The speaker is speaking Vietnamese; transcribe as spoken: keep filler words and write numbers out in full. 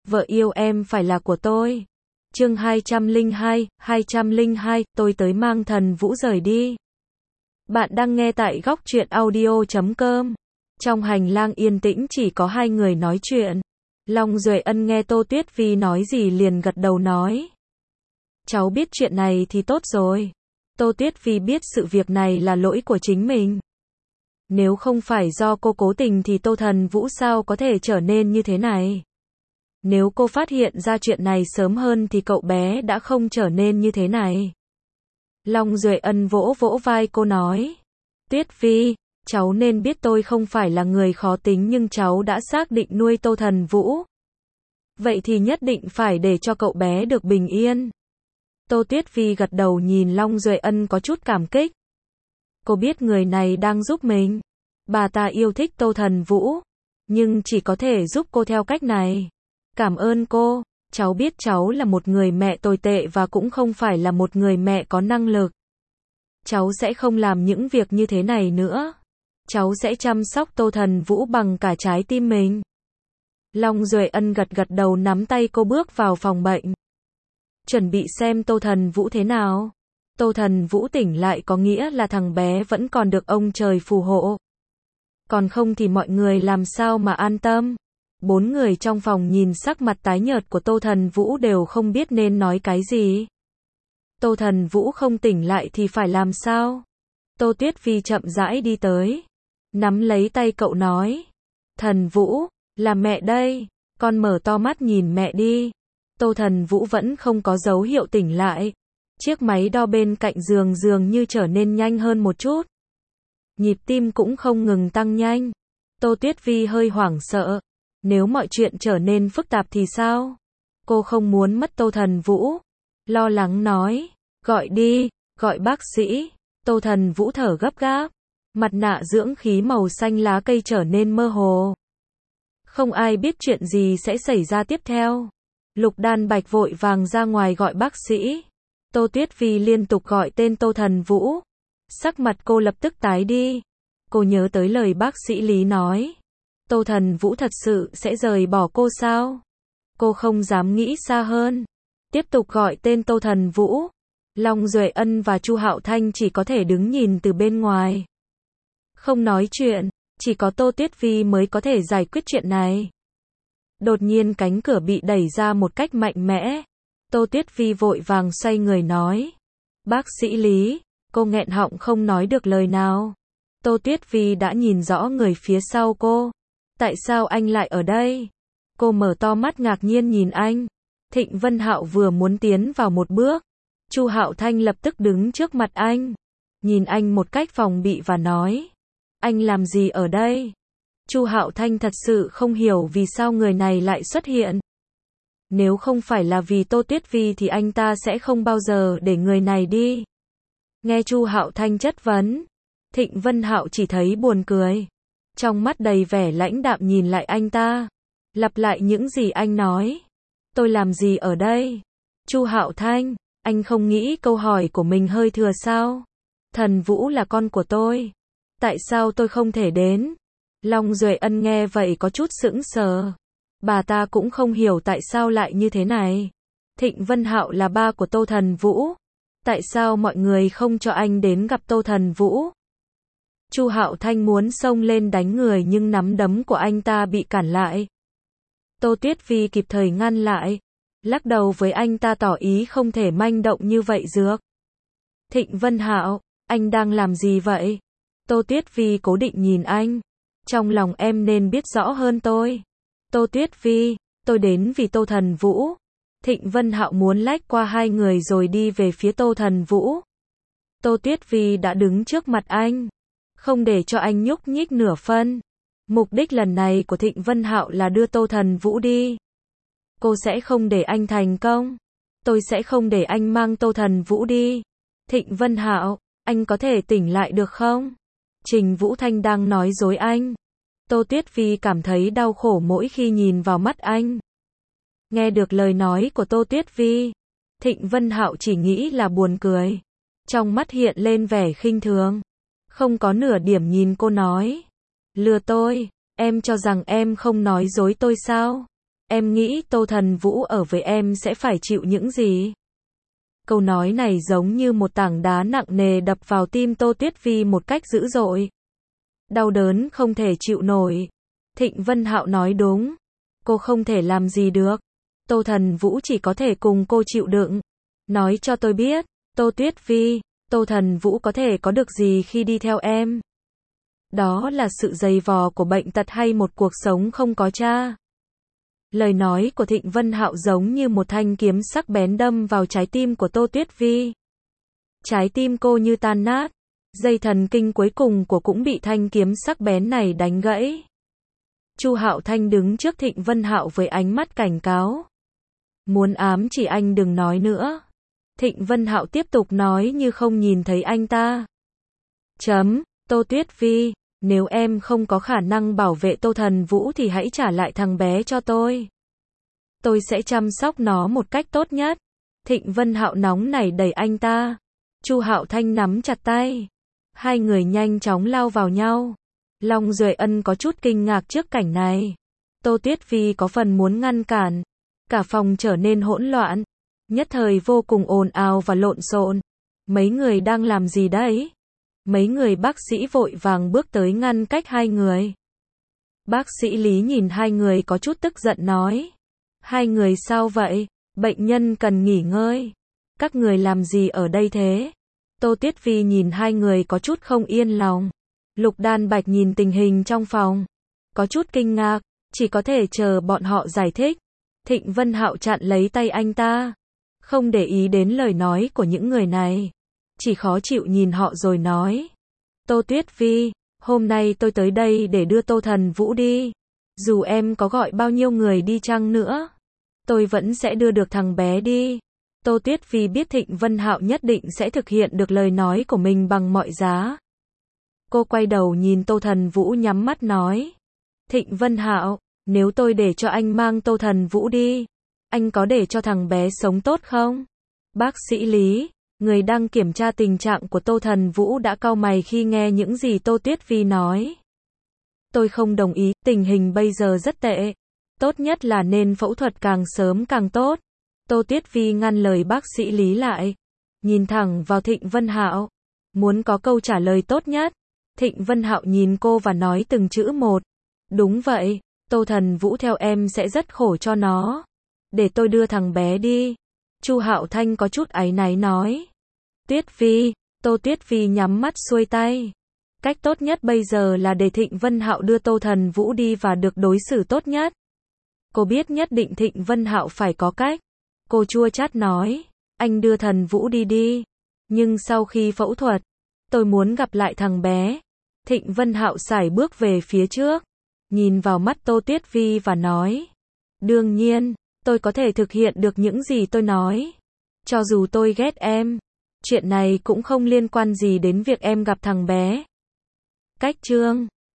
Vợ yêu em phải là của tôi. Chương hai trăm lẻ hai, hai trăm lẻ hai, tôi tới mang Thần Vũ rời đi. Bạn đang nghe tại góc truyện audio chấm com. Trong hành lang yên tĩnh chỉ có hai người nói chuyện. Long Duệ Ân nghe Tô Tuyết Vi nói gì liền gật đầu nói. Cháu biết chuyện này thì tốt rồi. Tô Tuyết Vi biết sự việc này là lỗi của chính mình. Nếu không phải do cô cố tình thì Tô Thần Vũ sao có thể trở nên như thế này. Nếu cô phát hiện ra chuyện này sớm hơn thì cậu bé đã không trở nên như thế này. Long Duệ Ân vỗ vỗ vai cô nói. Tuyết Vi, cháu nên biết tôi không phải là người khó tính nhưng cháu đã xác định nuôi Tô Thần Vũ. Vậy thì nhất định phải để cho cậu bé được bình yên. Tô Tuyết Vi gật đầu nhìn Long Duệ Ân có chút cảm kích. Cô biết người này đang giúp mình. Bà ta yêu thích Tô Thần Vũ, nhưng chỉ có thể giúp cô theo cách này. Cảm ơn cô, cháu biết cháu là một người mẹ tồi tệ và cũng không phải là một người mẹ có năng lực. Cháu sẽ không làm những việc như thế này nữa. Cháu sẽ chăm sóc Tô Thần Vũ bằng cả trái tim mình. Long Duệ Ân gật gật đầu nắm tay cô bước vào phòng bệnh. Chuẩn bị xem Tô Thần Vũ thế nào. Tô Thần Vũ tỉnh lại có nghĩa là thằng bé vẫn còn được ông trời phù hộ. Còn không thì mọi người làm sao mà an tâm. Bốn người trong phòng nhìn sắc mặt tái nhợt của Tô Thần Vũ đều không biết nên nói cái gì. Tô Thần Vũ không tỉnh lại thì phải làm sao? Tô Tuyết Vi chậm rãi đi tới. Nắm lấy tay cậu nói. Thần Vũ, là mẹ đây. Con mở to mắt nhìn mẹ đi. Tô Thần Vũ vẫn không có dấu hiệu tỉnh lại. Chiếc máy đo bên cạnh giường dường như trở nên nhanh hơn một chút. Nhịp tim cũng không ngừng tăng nhanh. Tô Tuyết Vi hơi hoảng sợ. Nếu mọi chuyện trở nên phức tạp thì sao? Cô không muốn mất Tô Thần Vũ. Lo lắng nói. Gọi đi, gọi bác sĩ. Tô Thần Vũ thở gấp gáp. Mặt nạ dưỡng khí màu xanh lá cây trở nên mơ hồ. Không ai biết chuyện gì sẽ xảy ra tiếp theo. Lục Đan Bạch vội vàng ra ngoài gọi bác sĩ. Tô Tuyết Vi liên tục gọi tên Tô Thần Vũ. Sắc mặt cô lập tức tái đi. Cô nhớ tới lời bác sĩ Lý nói. Tô Thần Vũ thật sự sẽ rời bỏ cô sao? Cô không dám nghĩ xa hơn. Tiếp tục gọi tên Tô Thần Vũ. Long Duệ Ân và Chu Hạo Thanh chỉ có thể đứng nhìn từ bên ngoài. Không nói chuyện, chỉ có Tô Tuyết Vi mới có thể giải quyết chuyện này. Đột nhiên cánh cửa bị đẩy ra một cách mạnh mẽ. Tô Tuyết Vi vội vàng xoay người nói. Bác sĩ Lý, cô nghẹn họng không nói được lời nào. Tô Tuyết Vi đã nhìn rõ người phía sau cô. Tại sao anh lại ở đây? Cô mở to mắt ngạc nhiên nhìn anh. Thịnh Vân Hạo vừa muốn tiến vào một bước. Chu Hạo Thanh lập tức đứng trước mặt anh. Nhìn anh một cách phòng bị và nói. Anh làm gì ở đây? Chu Hạo Thanh thật sự không hiểu vì sao người này lại xuất hiện. Nếu không phải là vì Tô Tuyết Vi thì anh ta sẽ không bao giờ để người này đi. Nghe Chu Hạo Thanh chất vấn. Thịnh Vân Hạo chỉ thấy buồn cười. Trong mắt đầy vẻ lãnh đạm nhìn lại anh ta. Lặp lại những gì anh nói. Tôi làm gì ở đây? Chu Hạo Thanh, anh không nghĩ câu hỏi của mình hơi thừa sao? Thần Vũ là con của tôi. Tại sao tôi không thể đến? Long Duệ Ân nghe vậy có chút sững sờ. Bà ta cũng không hiểu tại sao lại như thế này. Thịnh Vân Hạo là ba của Tô Thần Vũ. Tại sao mọi người không cho anh đến gặp Tô Thần Vũ? Chu Hạo Thanh muốn xông lên đánh người nhưng nắm đấm của anh ta bị cản lại. Tô Tuyết Vi kịp thời ngăn lại. Lắc đầu với anh ta tỏ ý không thể manh động như vậy dược. Thịnh Vân Hạo, anh đang làm gì vậy? Tô Tuyết Vi cố định nhìn anh. Trong lòng em nên biết rõ hơn tôi. Tô Tuyết Vi, tôi đến vì Tô Thần Vũ. Thịnh Vân Hạo muốn lách qua hai người rồi đi về phía Tô Thần Vũ. Tô Tuyết Vi đã đứng trước mặt anh. Không để cho anh nhúc nhích nửa phân. Mục đích lần này của Thịnh Vân Hạo là đưa Tô Thần Vũ đi. Cô sẽ không để anh thành công. Tôi sẽ không để anh mang Tô Thần Vũ đi. Thịnh Vân Hạo, anh có thể tỉnh lại được không? Trình Vũ Thanh đang nói dối anh. Tô Tuyết Vi cảm thấy đau khổ mỗi khi nhìn vào mắt anh. Nghe được lời nói của Tô Tuyết Vi, Thịnh Vân Hạo chỉ nghĩ là buồn cười. Trong mắt hiện lên vẻ khinh thường. Không có nửa điểm nhìn cô nói. Lừa tôi, em cho rằng em không nói dối tôi sao? Em nghĩ Tô Thần Vũ ở với em sẽ phải chịu những gì? Câu nói này giống như một tảng đá nặng nề đập vào tim Tô Tuyết Vi một cách dữ dội. Đau đớn không thể chịu nổi. Thịnh Vân Hạo nói đúng. Cô không thể làm gì được. Tô Thần Vũ chỉ có thể cùng cô chịu đựng. Nói cho tôi biết, Tô Tuyết Vi, Tô Thần Vũ có thể có được gì khi đi theo em? Đó là sự dày vò của bệnh tật hay một cuộc sống không có cha? Lời nói của Thịnh Vân Hạo giống như một thanh kiếm sắc bén đâm vào trái tim của Tô Tuyết Vi. Trái tim cô như tan nát. Dây thần kinh cuối cùng của cũng bị thanh kiếm sắc bén này đánh gãy. Chu Hạo Thanh đứng trước Thịnh Vân Hạo với ánh mắt cảnh cáo. Muốn ám chỉ anh đừng nói nữa. Thịnh Vân Hạo tiếp tục nói như không nhìn thấy anh ta. Chấm, Tô Tuyết Vi, nếu em không có khả năng bảo vệ Tô Thần Vũ thì hãy trả lại thằng bé cho tôi. Tôi sẽ chăm sóc nó một cách tốt nhất. Thịnh Vân Hạo nóng nảy đẩy anh ta. Chu Hạo Thanh nắm chặt tay. Hai người nhanh chóng lao vào nhau. Long Duệ Ân có chút kinh ngạc trước cảnh này. Tô Tuyết Vi có phần muốn ngăn cản. Cả phòng trở nên hỗn loạn. Nhất thời vô cùng ồn ào và lộn xộn. Mấy người đang làm gì đấy? Mấy người bác sĩ vội vàng bước tới ngăn cách hai người. Bác sĩ Lý nhìn hai người có chút tức giận nói. Hai người sao vậy? Bệnh nhân cần nghỉ ngơi. Các người làm gì ở đây thế? Tô Tuyết Vi nhìn hai người có chút không yên lòng. Lục Đan Bạch nhìn tình hình trong phòng. Có chút kinh ngạc, chỉ có thể chờ bọn họ giải thích. Thịnh Vân Hạo chặn lấy tay anh ta. Không để ý đến lời nói của những người này. Chỉ khó chịu nhìn họ rồi nói. Tô Tuyết Vi, hôm nay tôi tới đây để đưa Tô Thần Vũ đi. Dù em có gọi bao nhiêu người đi chăng nữa, tôi vẫn sẽ đưa được thằng bé đi. Tô Tuyết Vi biết Thịnh Vân Hạo nhất định sẽ thực hiện được lời nói của mình bằng mọi giá. Cô quay đầu nhìn Tô Thần Vũ nhắm mắt nói. Thịnh Vân Hạo, nếu tôi để cho anh mang Tô Thần Vũ đi, anh có để cho thằng bé sống tốt không? Bác sĩ Lý, người đang kiểm tra tình trạng của Tô Thần Vũ đã cau mày khi nghe những gì Tô Tuyết Vi nói. Tôi không đồng ý, tình hình bây giờ rất tệ. Tốt nhất là nên phẫu thuật càng sớm càng tốt. Tô Tuyết Vi ngăn lời bác sĩ Lý lại. Nhìn thẳng vào Thịnh Vân Hạo. Muốn có câu trả lời tốt nhất. Thịnh Vân Hạo nhìn cô và nói từng chữ một. Đúng vậy, Tô Thần Vũ theo em sẽ rất khổ cho nó. Để tôi đưa thằng bé đi. Chu Hạo Thanh có chút áy náy nói. Tuyết Vi, Tô Tuyết Vi nhắm mắt xuôi tay. Cách tốt nhất bây giờ là để Thịnh Vân Hạo đưa Tô Thần Vũ đi và được đối xử tốt nhất. Cô biết nhất định Thịnh Vân Hạo phải có cách. Cô chua chát nói, anh đưa Thần Vũ đi đi. Nhưng sau khi phẫu thuật, tôi muốn gặp lại thằng bé. Thịnh Vân Hạo sải bước về phía trước, nhìn vào mắt Tô Tuyết Vi và nói. Đương nhiên, tôi có thể thực hiện được những gì tôi nói. Cho dù tôi ghét em, chuyện này cũng không liên quan gì đến việc em gặp thằng bé. Cách chương